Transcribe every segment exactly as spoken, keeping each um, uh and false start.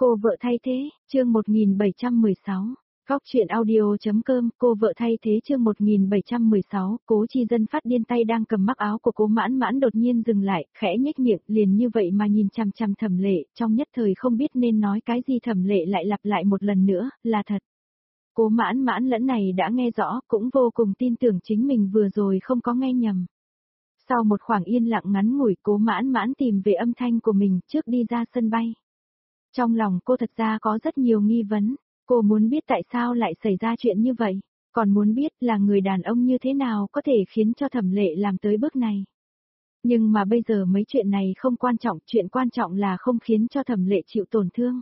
Cô vợ thay thế, chương một nghìn bảy trăm mười sáu. Góc truyện audio.com, cô vợ thay thế chương một nghìn bảy trăm mười sáu, Cố Chi Dân phát điên tay đang cầm mắc áo của Cố Mãn Mãn đột nhiên dừng lại, khẽ nhếch miệng, liền như vậy mà nhìn chằm chằm Thẩm Lệ, trong nhất thời không biết nên nói cái gì. Thẩm Lệ lại lặp lại một lần nữa, là thật. Cố Mãn Mãn lẫn này đã nghe rõ, cũng vô cùng tin tưởng chính mình vừa rồi không có nghe nhầm. Sau một khoảng yên lặng ngắn ngủi, Cố Mãn Mãn tìm về âm thanh của mình trước đi ra sân bay. Trong lòng cô thật ra có rất nhiều nghi vấn, cô muốn biết tại sao lại xảy ra chuyện như vậy, còn muốn biết là người đàn ông như thế nào có thể khiến cho Thẩm Lệ làm tới bước này. Nhưng mà bây giờ mấy chuyện này không quan trọng, chuyện quan trọng là không khiến cho Thẩm Lệ chịu tổn thương.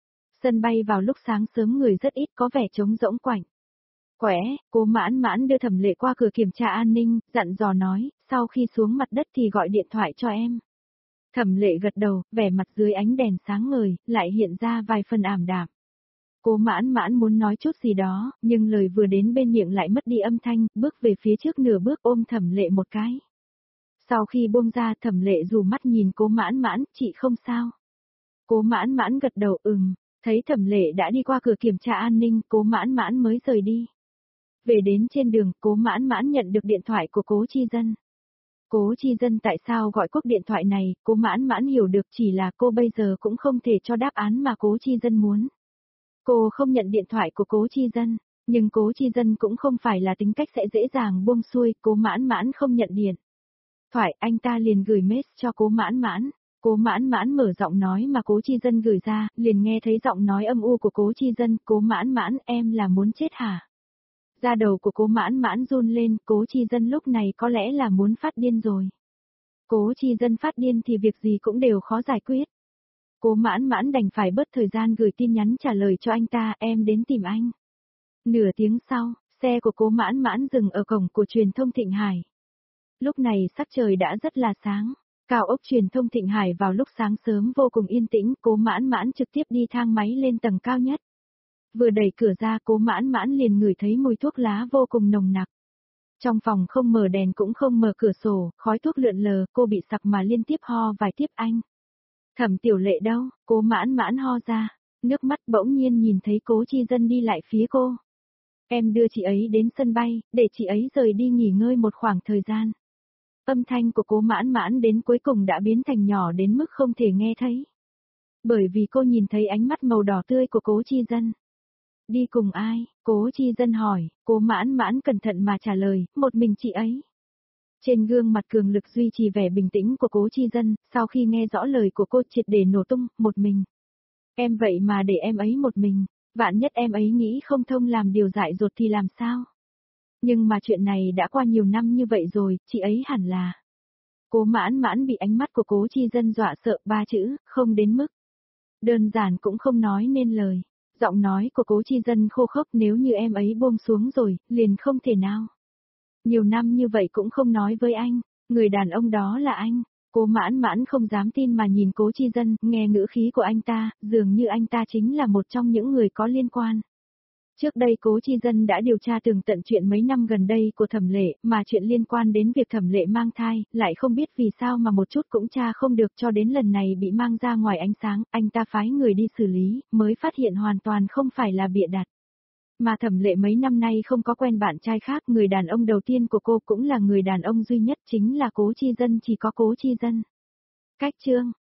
Sân bay vào lúc sáng sớm người rất ít, có vẻ trống rỗng quạnh. Quẻ, Cố Mãn Mãn đưa Thẩm Lệ qua cửa kiểm tra an ninh, dặn dò nói, sau khi xuống mặt đất thì gọi điện thoại cho em. Thẩm Lệ gật đầu, vẻ mặt dưới ánh đèn sáng ngời, lại hiện ra vài phần ảm đạm. Cố Mãn Mãn muốn nói chút gì đó, nhưng lời vừa đến bên miệng lại mất đi âm thanh, bước về phía trước nửa bước ôm Thẩm Lệ một cái. Sau khi buông ra, Thẩm Lệ dù mắt nhìn Cố Mãn Mãn, chị không sao. Cố Mãn Mãn gật đầu ừm, thấy Thẩm Lệ đã đi qua cửa kiểm tra an ninh, Cố Mãn Mãn mới rời đi. Về đến trên đường, Cố Mãn Mãn nhận được điện thoại của Cố Chi Dân. Cố Chi Dân tại sao gọi cuộc điện thoại này, Cố Mãn Mãn hiểu được, chỉ là cô bây giờ cũng không thể cho đáp án mà Cố Chi Dân muốn. Cô không nhận điện thoại của Cố Chi Dân, nhưng Cố Chi Dân cũng không phải là tính cách sẽ dễ dàng buông xuôi. Cố Mãn Mãn không nhận điện thoại, anh ta liền gửi message cho Cố Mãn Mãn. Cố Mãn Mãn mở giọng nói mà Cố Chi Dân gửi ra, liền nghe thấy giọng nói âm u của Cố Chi Dân. Cố Mãn Mãn, em là muốn chết hả? Da đầu của Cố Mãn Mãn run lên, Cố Chi Dân lúc này có lẽ là muốn phát điên rồi. Cố Chi Dân phát điên thì việc gì cũng đều khó giải quyết. Cố Mãn Mãn đành phải bớt thời gian gửi tin nhắn trả lời cho anh ta, em đến tìm anh. Nửa tiếng sau, xe của Cố Mãn Mãn dừng ở cổng của truyền thông Thịnh Hải. Lúc này sắc trời đã rất là sáng, cao ốc truyền thông Thịnh Hải vào lúc sáng sớm vô cùng yên tĩnh. Cố Mãn Mãn trực tiếp đi thang máy lên tầng cao nhất. Vừa đẩy cửa ra, Cố Mãn Mãn liền ngửi thấy mùi thuốc lá vô cùng nồng nặc. Trong phòng không mở đèn cũng không mở cửa sổ, khói thuốc lượn lờ, cô bị sặc mà liên tiếp ho vài tiếp. Anh. Thẩm Tiểu Lệ đâu? Cố Mãn Mãn ho ra, nước mắt bỗng nhiên nhìn thấy Cố Chi Dân đi lại phía cô. Em đưa chị ấy đến sân bay, để chị ấy rời đi nghỉ ngơi một khoảng thời gian. Âm thanh của Cố Mãn Mãn đến cuối cùng đã biến thành nhỏ đến mức không thể nghe thấy. Bởi vì cô nhìn thấy ánh mắt màu đỏ tươi của Cố Chi Dân. Đi cùng ai? Cố Chi Dân hỏi. Cố Mãn Mãn cẩn thận mà trả lời, một mình chị ấy. Trên gương mặt cường lực duy trì vẻ bình tĩnh của Cố Chi Dân, sau khi nghe rõ lời của cô triệt để nổ tung, một mình. Em vậy mà để em ấy một mình, vạn nhất em ấy nghĩ không thông làm điều dại dột thì làm sao? Nhưng mà chuyện này đã qua nhiều năm như vậy rồi, chị ấy hẳn là. Cố Mãn Mãn bị ánh mắt của Cố Chi Dân dọa sợ, ba chữ, không đến mức. Đơn giản cũng không nói nên lời. Giọng nói của Cố Chi Dân khô khốc, nếu như em ấy buông xuống rồi, liền không thể nào. Nhiều năm như vậy cũng không nói với anh, người đàn ông đó là anh. Cố Mãn Mãn không dám tin mà nhìn Cố Chi Dân, nghe ngữ khí của anh ta, dường như anh ta chính là một trong những người có liên quan. Trước đây Cố Chi Dân đã điều tra tường tận chuyện mấy năm gần đây của Thẩm Lệ, mà chuyện liên quan đến việc Thẩm Lệ mang thai, lại không biết vì sao mà một chút cũng tra không được, cho đến lần này bị mang ra ngoài ánh sáng, anh ta phái người đi xử lý, mới phát hiện hoàn toàn không phải là bịa đặt. Mà Thẩm Lệ mấy năm nay không có quen bạn trai khác, người đàn ông đầu tiên của cô cũng là người đàn ông duy nhất, chính là Cố Chi Dân, chỉ có Cố Chi Dân. Cách chương